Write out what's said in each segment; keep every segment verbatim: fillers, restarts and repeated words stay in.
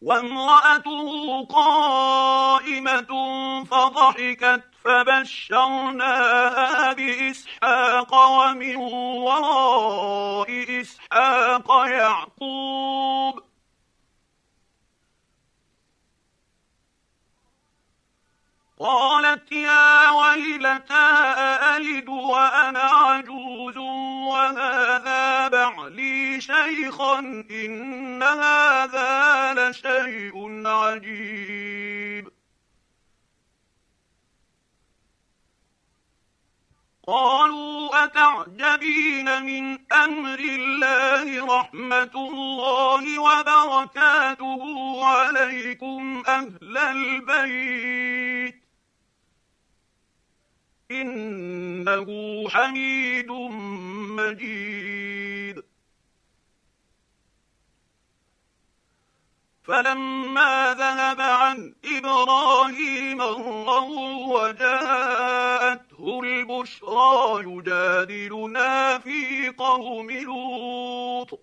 وامرأته قائمة فضحكت فبشرناها بإسحاق ومن وراء إسحاق يعقوب قالت يا ويلتى أألد وأنا عجوز وهذا بعلي شيخا إن هذا لشيء عجيب. قالوا أتعجبين من أمر الله رحمة الله وبركاته عليكم أهل البيت إنه حميد مجيد. فلما ذهب عن إبراهيم الروع وجاءته البشرى يجادلنا في قوم لوط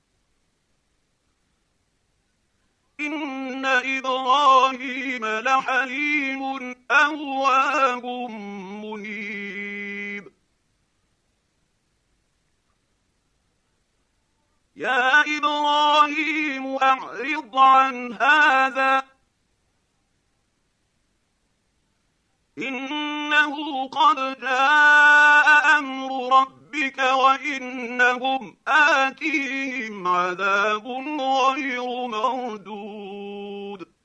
إن إبراهيم لحليم أواه منيب. يا إبراهيم أعرض عن هذا إنه قد جاء أمر ربك وإنهم آتيهم عذاب غير مردود.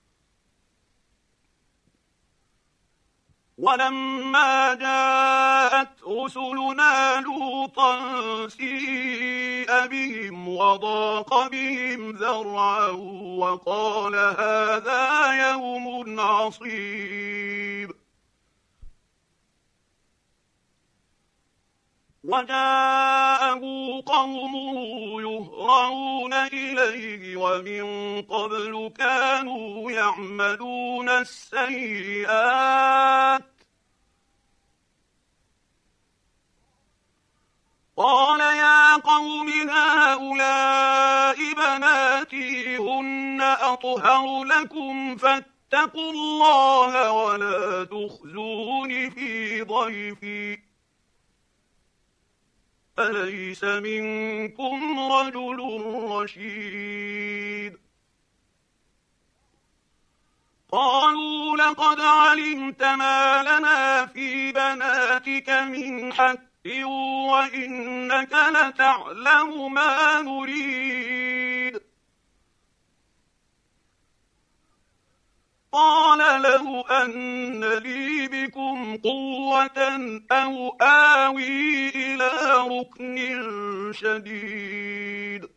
ولما جاءت رسلنا لوطا سيء بهم وضاق بهم ذرعا وقال هذا يوم عصيب. وجاءه قومه يهرعون إليه ومن قبل كانوا يعملون السيئات قال يا قوم هؤلاء بناتي هن أطهر لكم فاتقوا الله ولا تخزون في ضيفي أليس منكم رجل رشيد. قالوا لقد علمت ما لنا في بناتك من حق وإنك لتعلم ما نريد. قال له أن لي بكم قوة أو آوي إلى ركن شديد.